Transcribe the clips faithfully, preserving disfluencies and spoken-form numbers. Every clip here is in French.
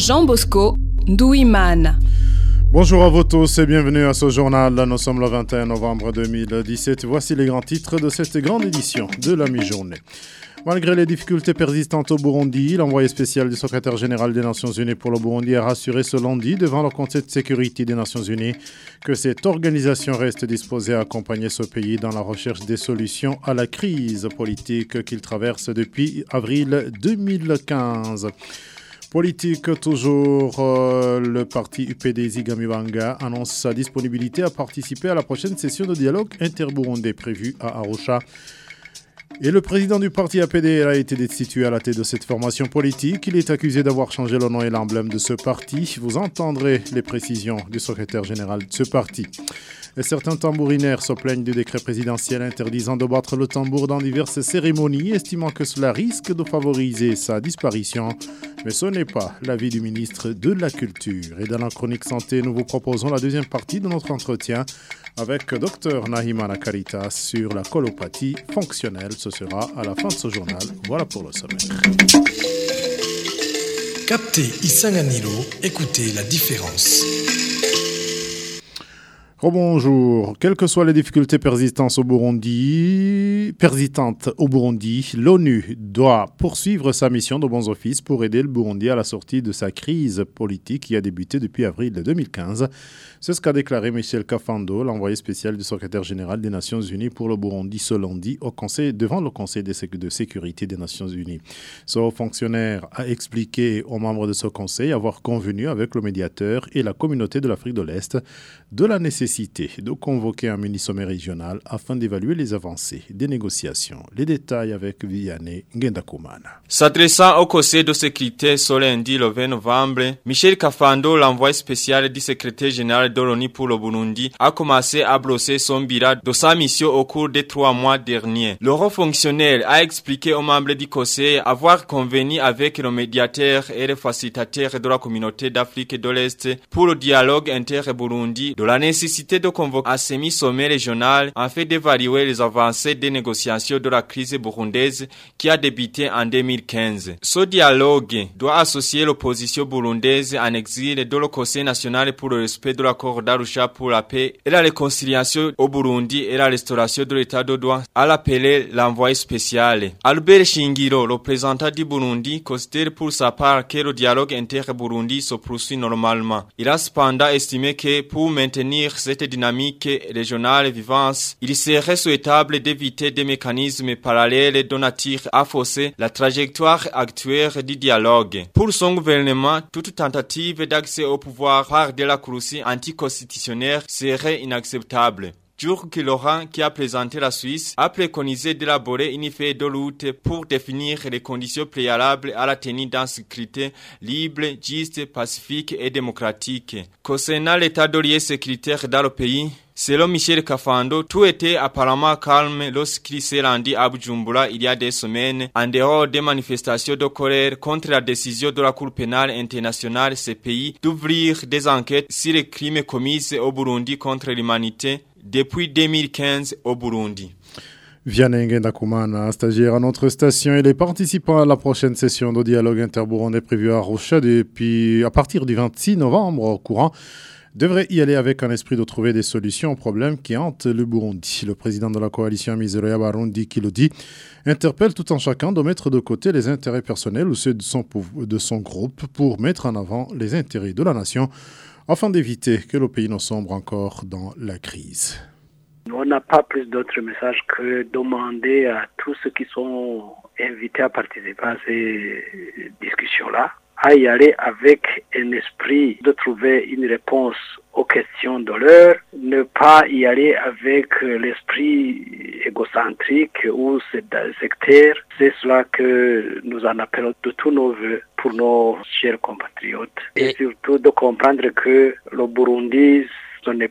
Jean Bosco Ndouimana. Bonjour à vous tous et bienvenue à ce journal. Nous sommes le vingt et un novembre deux mille dix-sept. Voici les grands titres de cette grande édition de la mi-journée. Malgré les difficultés persistantes au Burundi, l'envoyé spécial du secrétaire général des Nations Unies pour le Burundi a rassuré ce lundi devant le Conseil de sécurité des Nations Unies que cette organisation reste disposée à accompagner ce pays dans la recherche des solutions à la crise politique qu'il traverse depuis avril deux mille quinze. Politique toujours, euh, le parti U P D Zigamibanga annonce sa disponibilité à participer à la prochaine session de dialogue interburundais prévue à Arusha. Et le président du parti A P D a été destitué à la tête de cette formation politique. Il est accusé d'avoir changé le nom et l'emblème de ce parti. Vous entendrez les précisions du secrétaire général de ce parti. Et certains tambourinaires se plaignent du décret présidentiel interdisant de battre le tambour dans diverses cérémonies, estimant que cela risque de favoriser sa disparition. Mais ce n'est pas l'avis du ministre de la Culture. Et dans la chronique santé, nous vous proposons la deuxième partie de notre entretien avec Dr Nahima Nakaritas sur la colopathie fonctionnelle. Ce sera à la fin de ce journal. Voilà pour le sommaire. Captez Isanganilo, écoutez la différence. Rebonjour. Quelles que soient les difficultés persistantes au Burundi, persistantes au Burundi, l'ONU doit poursuivre sa mission de bons offices pour aider le Burundi à la sortie de sa crise politique qui a débuté depuis avril deux mille quinze. C'est ce qu'a déclaré Michel Kafando, l'envoyé spécial du secrétaire général des Nations Unies pour le Burundi ce lundi au conseil, devant le Conseil de sécurité des Nations Unies. Ce haut fonctionnaire a expliqué aux membres de ce conseil avoir convenu avec le médiateur et la communauté de l'Afrique de l'Est de la nécessité de convoquer un mini-sommet régional afin d'évaluer les avancées des négociations. Les détails avec Vianney Ngendakumana. S'adressant au Conseil de sécurité ce lundi le vingt novembre, Michel Kafando, l'envoyé spécial du secrétaire général de l'ONU pour le Burundi, a commencé à brosser son bilan de sa mission au cours des trois mois derniers. Le haut fonctionnaire a expliqué aux membres du Conseil avoir convenu avec le médiateur et le facilitateur de la communauté d'Afrique de l'Est pour le dialogue inter-Burundi de la nécessité de convoquer un semi-sommet régional afin d'évaluer les avancées des négociations de la crise burundaise qui a débuté en deux mille quinze. Ce dialogue doit associer l'opposition burundaise en exil de le Conseil national pour le respect de l'accord d'Arusha pour la paix et la réconciliation au Burundi et la restauration de l'état de droit, à l'appeler l'envoyé spécial. Albert Shingiro, le représentant du Burundi, considère pour sa part que le dialogue inter-Burundi se poursuit normalement. Il a cependant estimé que pour maintenir cette dynamique régionale vivante, il serait souhaitable d'éviter des mécanismes parallèles de nature à fausser la trajectoire actuelle du dialogue. Pour son gouvernement, toute tentative d'accès au pouvoir par de la Cour anticonstitutionnelle serait inacceptable. Jurgen Laurent, qui a présenté la Suisse, a préconisé d'élaborer une feuille de route pour définir les conditions préalables à la tenue d'un scrutin libre, juste, pacifique et démocratique. Concernant l'état de lieu sécuritaire dans le pays, selon Michel Kafando, tout était apparemment calme lorsqu'il s'est rendu à Bujumbura il y a des semaines, en dehors des manifestations de colère contre la décision de la Cour pénale internationale C P I d'ouvrir des enquêtes sur les crimes commis au Burundi contre l'humanité depuis deux mille quinze au Burundi. Vianney Ngendakumana, stagiaire à notre station, et les participants à la prochaine session de dialogue interburundais prévue à Arusha depuis à partir du vingt-six novembre au courant devrait y aller avec un esprit de trouver des solutions aux problèmes qui hantent le Burundi. Le président de la coalition Amizero Barundi, qui le dit, interpelle tout en chacun de mettre de côté les intérêts personnels ou ceux de son, de son groupe pour mettre en avant les intérêts de la nation afin d'éviter que le pays ne sombre encore dans la crise. On n'a pas plus d'autres messages que demander à tous ceux qui sont invités à participer à ces discussions-là à y aller avec un esprit de trouver une réponse aux questions de l'heure, ne pas y aller avec l'esprit égocentrique ou sectaire. C'est cela que nous en appelons de tous nos voeux pour nos chers compatriotes. Et, et surtout de comprendre que le Burundi, ce n'est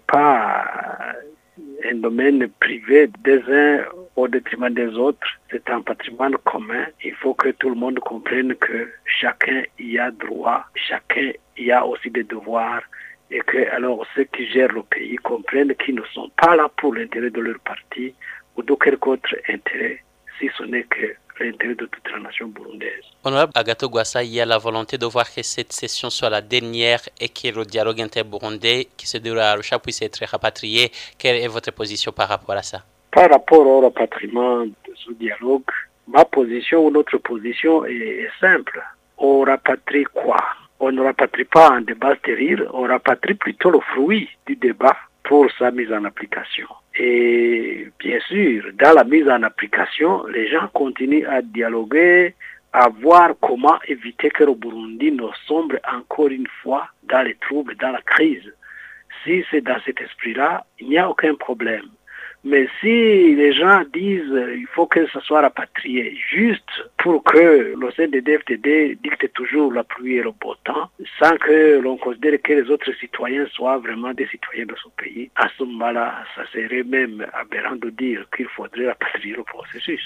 pas un domaine privé des uns au détriment des autres. C'est un patrimoine commun. Il faut que tout le monde comprenne que chacun y a droit, chacun y a aussi des devoirs, et que alors ceux qui gèrent le pays comprennent qu'ils ne sont pas là pour l'intérêt de leur parti ou de quelque autre intérêt. si ce n'est que l'intérêt de toute la nation burundaise. Honorable Agathon Rwasa, il y a la volonté de voir que cette session soit la dernière et que le dialogue inter-burundais qui se déroule à Arusha puisse être rapatrié. Quelle est votre position par rapport à ça? Par rapport au rapatriement de ce dialogue, ma position ou notre position est, est simple. On rapatrie quoi? On ne rapatrie pas un débat stérile, on rapatrie plutôt le fruit du débat pour sa mise en application. Et bien sûr, dans la mise en application, les gens continuent à dialoguer, à voir comment éviter que le Burundi ne sombre encore une fois dans les troubles, dans la crise. Si c'est dans cet esprit-là, il n'y a aucun problème. Mais si les gens disent qu'il faut que ce soit rapatrié juste pour que le C N D D F T D dicte toujours la pluie et le beau temps, sans que l'on considère que les autres citoyens soient vraiment des citoyens de ce pays, à ce moment-là, ça serait même aberrant de dire qu'il faudrait rapatrier le processus.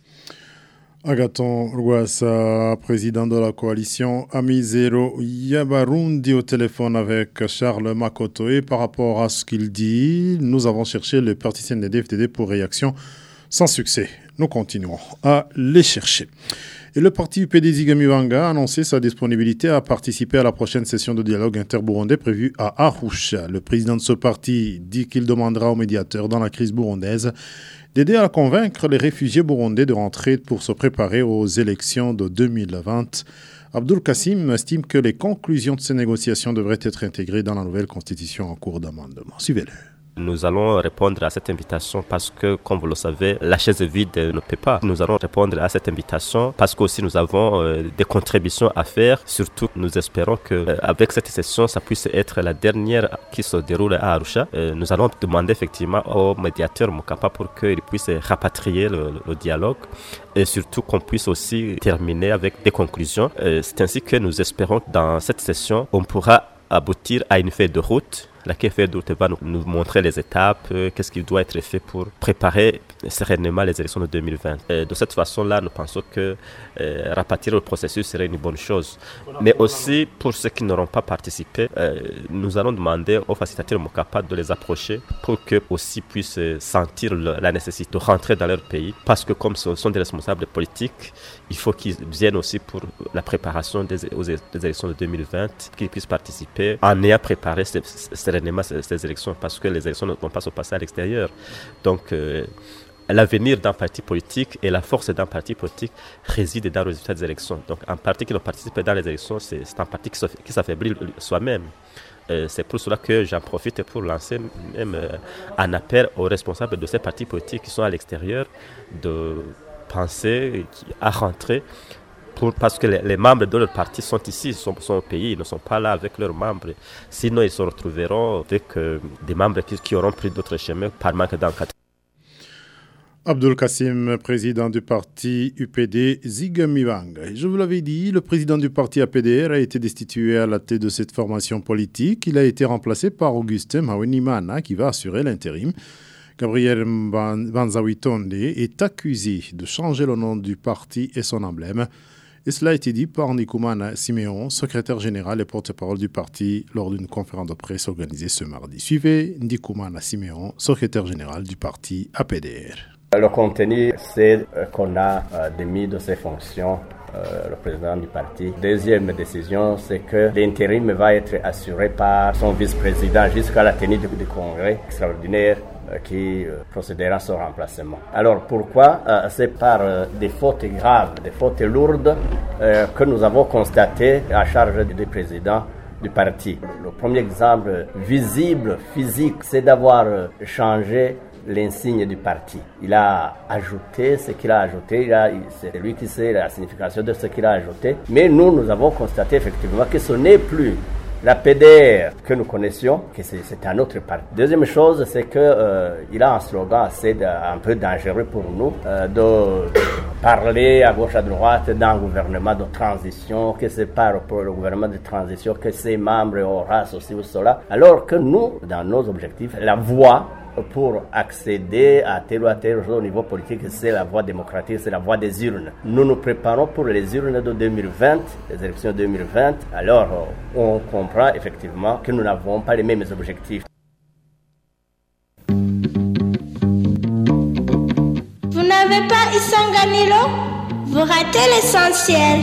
Agathon Rwasa, président de la coalition Amizero Yabarundi, au téléphone avec Charles Makoto. Et par rapport à ce qu'il dit, nous avons cherché le parti C N D D F T D pour réaction sans succès. Nous continuerons à les chercher. Et le parti U P D Zigamibanga a annoncé sa disponibilité à participer à la prochaine session de dialogue interburundais prévue à Arusha. Le président de ce parti dit qu'il demandera aux médiateurs dans la crise burundaise d'aider à convaincre les réfugiés burundais de rentrer pour se préparer aux élections de deux mille vingt. Abdul Kassim estime que les conclusions de ces négociations devraient être intégrées dans la nouvelle constitution en cours d'amendement. Suivez-le. Nous allons répondre à cette invitation parce que, comme vous le savez, la chaise vide ne peut pas. Nous allons répondre à cette invitation parce qu'aussi nous avons euh, des contributions à faire. Surtout, nous espérons qu'avec euh, cette session, ça puisse être la dernière qui se déroule à Arusha. Euh, nous allons demander effectivement au médiateur Mukapa pour qu'il puisse rapatrier le, le, le dialogue et surtout qu'on puisse aussi terminer avec des conclusions. Euh, c'est ainsi que nous espérons que dans cette session, on pourra aboutir à une feuille de route. La feuille de route va nous, nous montrer les étapes, euh, qu'est-ce qui doit être fait pour préparer sereinement les élections de deux mille vingt. Et de cette façon-là, nous pensons que euh, rapatrier le processus serait une bonne chose. Mais aussi, pour ceux qui n'auront pas participé, euh, nous allons demander aux facilitateurs Mukapa de les approcher pour qu'eux aussi puissent sentir le, la nécessité de rentrer dans leur pays. Parce que comme ce sont des responsables politiques, il faut qu'ils viennent aussi pour la préparation des, des élections de deux mille vingt, qu'ils puissent participer en ayant préparé ces, ces Ces, ces élections, parce que les élections ne vont pas se passer à l'extérieur. Donc, euh, l'avenir d'un parti politique et la force d'un parti politique réside dans le résultat des élections. Donc, un parti qui ne participe pas dans les élections, c'est, c'est un parti qui, qui s'affaiblit soi-même. Euh, c'est pour cela que j'en profite pour lancer même euh, un appel aux responsables de ces partis politiques qui sont à l'extérieur de penser à rentrer. Pour, parce que les, les membres de leur parti sont ici, ils sont, sont au pays, ils ne sont pas là avec leurs membres. Sinon, ils se retrouveront avec euh, des membres qui, qui auront pris d'autres chemins par manque d'encadrement. Abdul Kassim, président du parti U P D Zigamibanga. Je vous l'avais dit, le président du parti A P D R a été destitué à la tête de cette formation politique. Il a été remplacé par Augustin Mawenimana qui va assurer l'intérim. Gabriel Banzawitonde est accusé de changer le nom du parti et son emblème. Et cela a été dit par Ndikumana Siméon, secrétaire général et porte-parole du parti, lors d'une conférence de presse organisée ce mardi. Suivez Ndikumana Siméon, secrétaire général du parti A P D R. Le contenu, c'est qu'on a euh, démis de ses fonctions euh, le président du parti. Deuxième décision, c'est que l'intérim va être assuré par son vice-président jusqu'à la tenue du, du congrès extraordinaire qui euh, procédera à son remplacement. Alors pourquoi euh, c'est par euh, des fautes graves, des fautes lourdes euh, que nous avons constatées à charge du président du parti. Le premier exemple visible, physique, c'est d'avoir euh, changé l'insigne du parti. Il a ajouté ce qu'il a ajouté, il a, c'est lui qui sait la signification de ce qu'il a ajouté, mais nous, nous avons constaté effectivement que ce n'est plus la P D R que nous connaissions, que c'est, c'est un autre parti. Deuxième chose, c'est que euh, il a un slogan assez de, un peu dangereux pour nous, euh, de parler à gauche à droite d'un gouvernement de transition, que c'est pas pour le gouvernement de transition que ses membres aura ceci ou cela, alors que nous, dans nos objectifs, la voie pour accéder à tel ou à tel au niveau politique, c'est la voie démocratique, c'est la voie des urnes. Nous nous préparons pour les urnes de deux mille vingt, les élections de deux mille vingt. Alors, on comprend effectivement que nous n'avons pas les mêmes objectifs. Vous n'avez n'avez pas Isanganilo, vous ratez l'essentiel.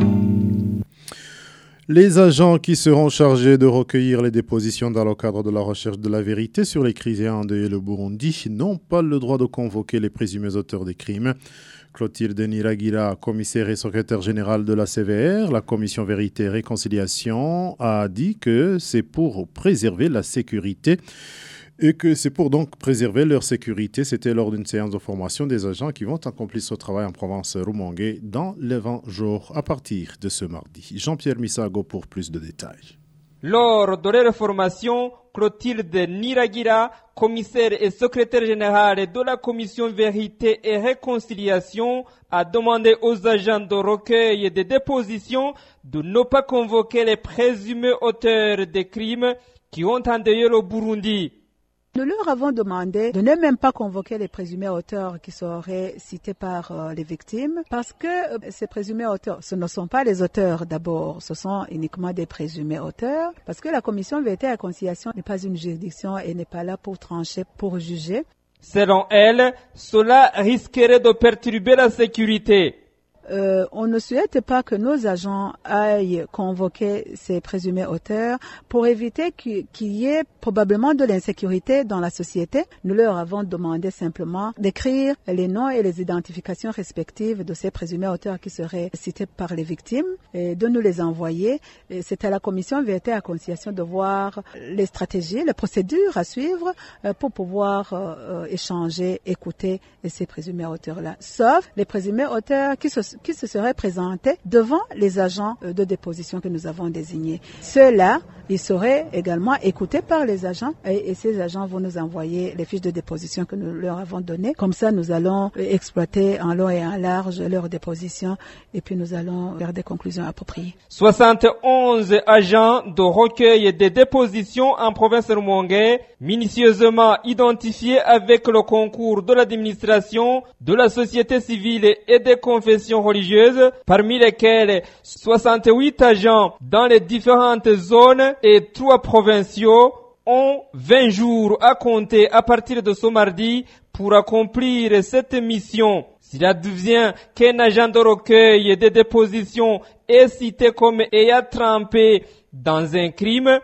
Les agents qui seront chargés de recueillir les dépositions dans le cadre de la recherche de la vérité sur les crises ayant endeuillé le Burundi n'ont pas le droit de convoquer les présumés auteurs des crimes. Clotilde Niragira, commissaire et secrétaire générale de la C V R, la commission Vérité et Réconciliation, a dit que c'est pour préserver la sécurité et que c'est pour donc préserver leur sécurité. C'était lors d'une séance de formation des agents qui vont accomplir ce travail en province Rumongue dans les vingt jours à partir de ce mardi. Jean-Pierre Misago pour plus de détails. Lors de leur formation, Clotilde Niragira, commissaire et secrétaire générale de la commission Vérité et Réconciliation, a demandé aux agents de recueil et de déposition de ne pas convoquer les présumés auteurs des crimes qui ont endeuillé le Burundi. Nous leur avons demandé de ne même pas convoquer les présumés auteurs qui seraient cités par euh, les victimes parce que euh, ces présumés auteurs, ce ne sont pas les auteurs d'abord, ce sont uniquement des présumés auteurs parce que la commission Vérité et Réconciliation n'est pas une juridiction et n'est pas là pour trancher, pour juger. Selon elle, cela risquerait de perturber la sécurité. Euh, on ne souhaite pas que nos agents aillent convoquer ces présumés auteurs pour éviter qu'il y ait probablement de l'insécurité dans la société. Nous leur avons demandé simplement d'écrire les noms et les identifications respectives de ces présumés auteurs qui seraient cités par les victimes et de nous les envoyer. Et c'est à la commission Vérité et Réconciliation de voir les stratégies, les procédures à suivre pour pouvoir euh, échanger, écouter ces présumés auteurs-là. Sauf les présumés auteurs qui se qui se seraient présentés devant les agents de déposition que nous avons désignés. Ceux-là, ils seraient également écoutés par les agents et, et ces agents vont nous envoyer les fiches de déposition que nous leur avons données. Comme ça, nous allons exploiter en long et en large leurs dépositions et puis nous allons faire des conclusions appropriées. soixante et onze agents de recueil et de déposition en province Rumongue, minutieusement identifiés avec le concours de l'administration, de la société civile et des confessions religieuses, parmi lesquelles soixante-huit agents dans les différentes zones et trois provinciaux ont vingt jours à compter à partir de ce mardi pour accomplir cette mission. S'il advient qu'un agent de recueil et de déposition est cité comme ayant trempé dans un crime,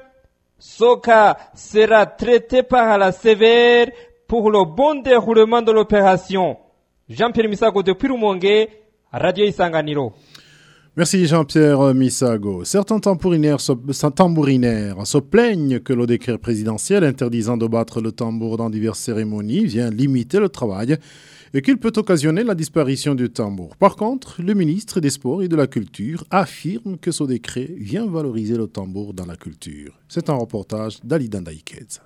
ce cas sera traité par la C V R pour le bon déroulement de l'opération. Jean-Pierre Misago depuis Rumongue, Radio Isanganiro. Merci Jean-Pierre Misago. Certains tambourinaires se, tambourinaires se plaignent que le décret présidentiel interdisant de battre le tambour dans diverses cérémonies vient limiter le travail et qu'il peut occasionner la disparition du tambour. Par contre, le ministre des Sports et de la Culture affirme que ce décret vient valoriser le tambour dans la culture. C'est un reportage d'Ali Dandaïkez.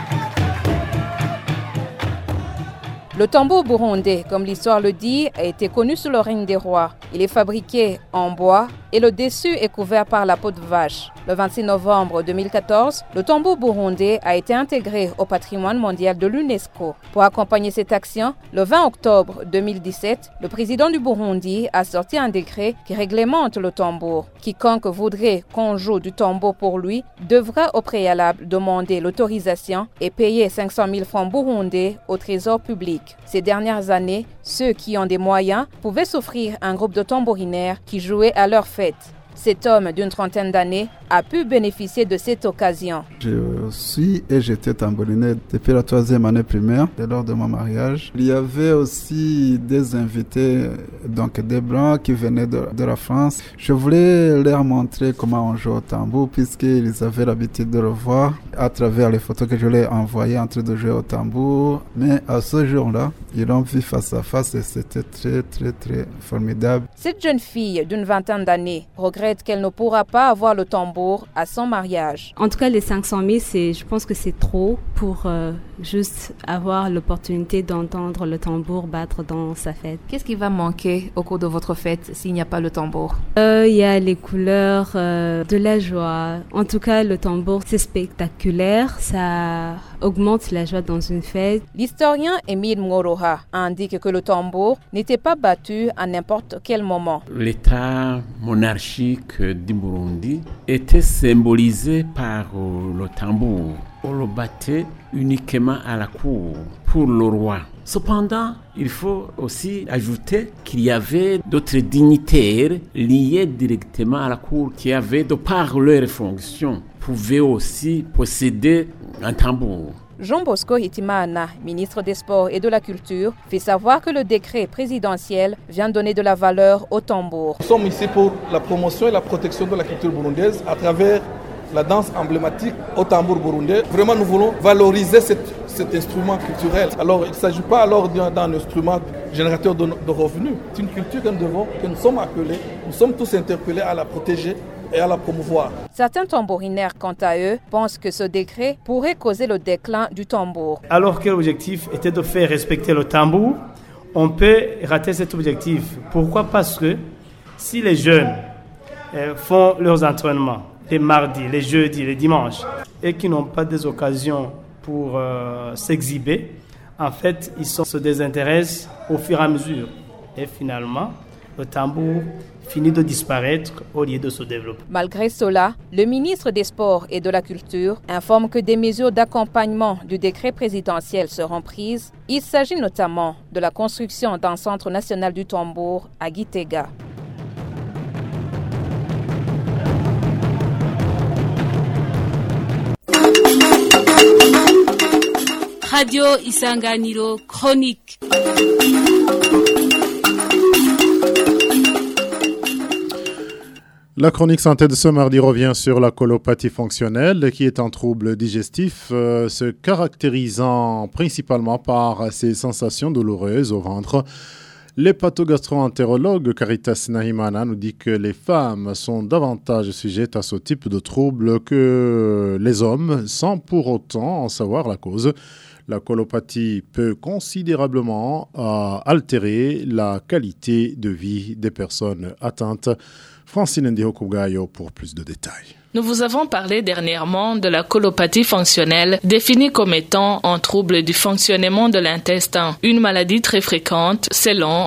Le tambour burundais, comme l'histoire le dit, a été connu sous le règne des rois. Il est fabriqué en bois et le dessus est couvert par la peau de vache. Le vingt-six novembre deux mille quatorze, le tambour burundais a été intégré au patrimoine mondial de l'UNESCO. Pour accompagner cette action, le vingt octobre deux mille dix-sept, le président du Burundi a sorti un décret qui réglemente le tambour. Quiconque voudrait qu'on joue du tambour pour lui devra au préalable demander l'autorisation et payer cinq cent mille francs burundais au trésor public. Ces dernières années, ceux qui ont des moyens pouvaient s'offrir un groupe de tambourinaires qui jouaient à leur fête. Cet homme d'une trentaine d'années a pu bénéficier de cette occasion. Je suis et j'étais tambourinier depuis la troisième année primaire, dès lors de mon mariage. Il y avait aussi des invités, donc des Blancs qui venaient de, de la France. Je voulais leur montrer comment on joue au tambour puisqu'ils avaient l'habitude de le voir à travers les photos que je leur ai envoyées en train de jouer au tambour. Mais à ce jour-là, ils l'ont vu face à face et c'était très très très formidable. Cette jeune fille d'une vingtaine d'années regrette qu'elle ne pourra pas avoir le tambour à son mariage. En tout cas, les cinq cent mille, c'est, je pense que c'est trop pour euh, juste avoir l'opportunité d'entendre le tambour battre dans sa fête. Qu'est-ce qui va manquer au cours de votre fête s'il n'y a pas le tambour? Il euh, y a les couleurs, euh, de la joie. En tout cas, le tambour, c'est spectaculaire. Ça augmente la joie dans une fête. L'historien Émile Moroha indique que le tambour n'était pas battu à n'importe quel moment. L'état monarchique historique du Burundi était symbolisé par le tambour. On le battait uniquement à la cour pour le roi. Cependant, il faut aussi ajouter qu'il y avait d'autres dignitaires liés directement à la cour qui avaient, de par leur fonction, pouvaient aussi posséder un tambour. Jean Bosco Hitimana, ministre des Sports et de la Culture, fait savoir que le décret présidentiel vient donner de la valeur au tambour. Nous sommes ici pour la promotion et la protection de la culture burundaise à travers la danse emblématique au tambour burundais. Vraiment, nous voulons valoriser cette, cet instrument culturel. Alors, il ne s'agit pas alors d'un instrument générateur de, de revenus. C'est une culture que nous, devons, que nous sommes appelés, nous sommes tous interpellés à la protéger et à la promouvoir. Certains tambourinaires, quant à eux, pensent que ce décret pourrait causer le déclin du tambour. Alors que l'objectif était de faire respecter le tambour, on peut rater cet objectif. Pourquoi ? Parce que si les jeunes euh, font leurs entraînements les mardis, les jeudis, les dimanches, et qui n'ont pas des occasions pour euh, s'exhiber, en fait, ils se désintéressent au fur et à mesure. Et finalement, le tambour finit de disparaître au lieu de se développer. Malgré cela, le ministre des Sports et de la Culture informe que des mesures d'accompagnement du décret présidentiel seront prises. Il s'agit notamment de la construction d'un centre national du tambour à Gitega. Radio Isanganiro Chronique. La chronique santé de ce mardi revient sur la colopathie fonctionnelle qui est un trouble digestif euh, se caractérisant principalement par ses sensations douloureuses au ventre. L'hépatogastro-entérologue Caritas Nahimana nous dit que les femmes sont davantage sujettes à ce type de trouble que les hommes, sans pour autant en savoir la cause. La colopathie peut considérablement euh, altérer la qualité de vie des personnes atteintes. Francine Ndihokougayo pour plus de détails. Nous vous avons parlé dernièrement de la colopathie fonctionnelle, définie comme étant un trouble du fonctionnement de l'intestin, une maladie très fréquente selon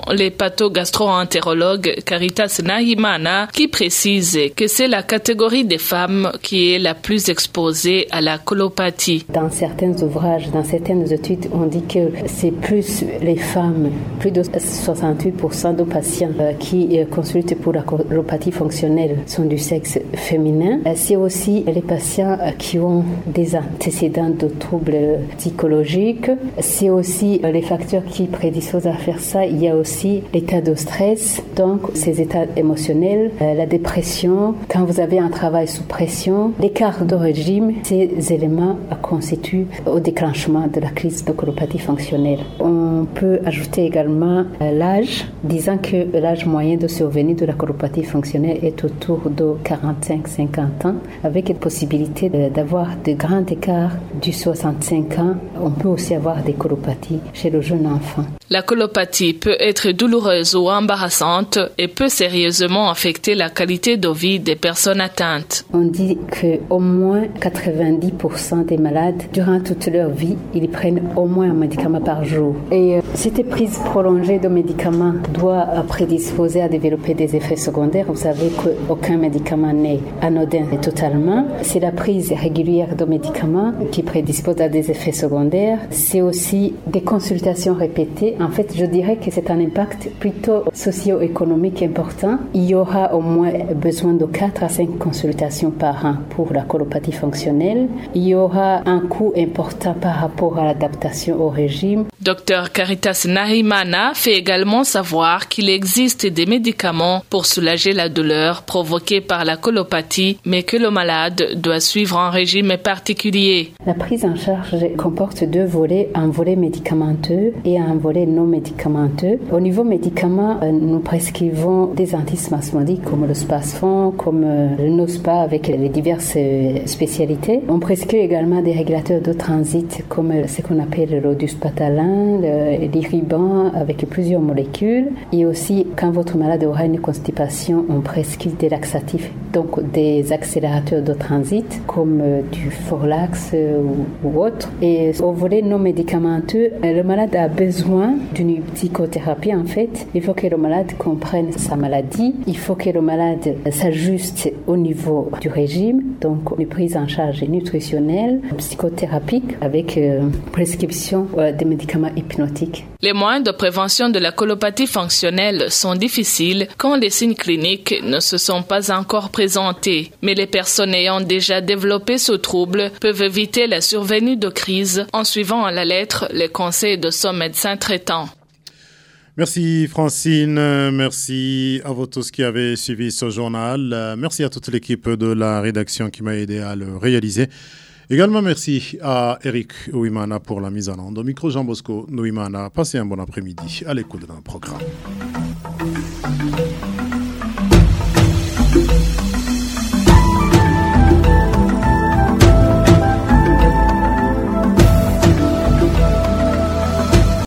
l'hépatogastro-entérologue Caritas Nahimana, qui précise que c'est la catégorie des femmes qui est la plus exposée à la colopathie. Dans certains ouvrages, dans certaines études, on dit que c'est plus les femmes, plus de soixante-huit pour cent de patients qui consultent pour la colopathie fonctionnelle sont du sexe féminin. C'est aussi les patients qui ont des antécédents de troubles psychologiques. C'est aussi les facteurs qui prédisposent à faire ça. Il y a aussi l'état de stress, donc ces états émotionnels, la dépression, quand vous avez un travail sous pression, l'écart de régime, ces éléments constituent au déclenchement de la crise de colopathie fonctionnelle. On peut ajouter également l'âge, disant que l'âge moyen de survenue de la colopathie fonctionnelle est autour de quarante-cinq à cinquante ans, avec une possibilité d'avoir de grands écarts du soixante-cinq ans. On peut aussi avoir des colopathies chez le jeune enfant. La colopathie peut être douloureuse ou embarrassante et peut sérieusement affecter la qualité de vie des personnes atteintes. On dit qu'au moins quatre-vingt-dix pour cent des malades, durant toute leur vie, ils prennent au moins un médicament par jour. Et euh, cette prise prolongée de médicaments doit prédisposer à développer des effets secondaires. Vous savez qu'aucun médicament n'est anodin totalement. C'est la prise régulière de médicaments qui prédispose à des effets secondaires. C'est aussi des consultations répétées. En fait, je dirais que c'est un impact plutôt socio-économique important. Il y aura au moins besoin de quatre à cinq consultations par an pour la colopathie fonctionnelle. Il y aura un coût important par rapport à l'adaptation au régime. Docteur Caritas Nahimana fait également savoir qu'il existe des médicaments pour soulager la douleur provoquée par la colopathie, mais que le malade doit suivre un régime particulier. La prise en charge comporte deux volets, un volet médicamenteux et un volet non médicamenteux. Au niveau médicament, nous prescrivons des antispasmodiques comme le Spasfon, comme le Nospa avec les diverses spécialités. On prescrit également des régulateurs de transit comme ce qu'on appelle l'Oduspatalin, l'Iriban avec plusieurs molécules. Et aussi, quand votre malade aura une constipation, on prescrit des laxatifs, donc des axes accélérateurs de transit comme euh, du Forlax euh, ou, ou autre. Et au volet non médicamenteux, le malade a besoin d'une psychothérapie en fait. Il faut que le malade comprenne sa maladie. Il faut que le malade s'ajuste au niveau du régime, donc une prise en charge nutritionnelle, psychothérapique avec euh, prescription euh, de médicaments hypnotiques. Les moyens de prévention de la colopathie fonctionnelle sont difficiles quand les signes cliniques ne se sont pas encore présentés. Mais les personnes ayant déjà développé ce trouble peuvent éviter la survenue de crise en suivant à la lettre les conseils de son médecin traitant. Merci Francine, merci à vous tous qui avez suivi ce journal. Merci à toute l'équipe de la rédaction qui m'a aidé à le réaliser. Également merci à Eric Ouimana pour la mise en onde. Au micro Jean Bosco Nouimana. Passez un bon après-midi à l'écoute de notre programme.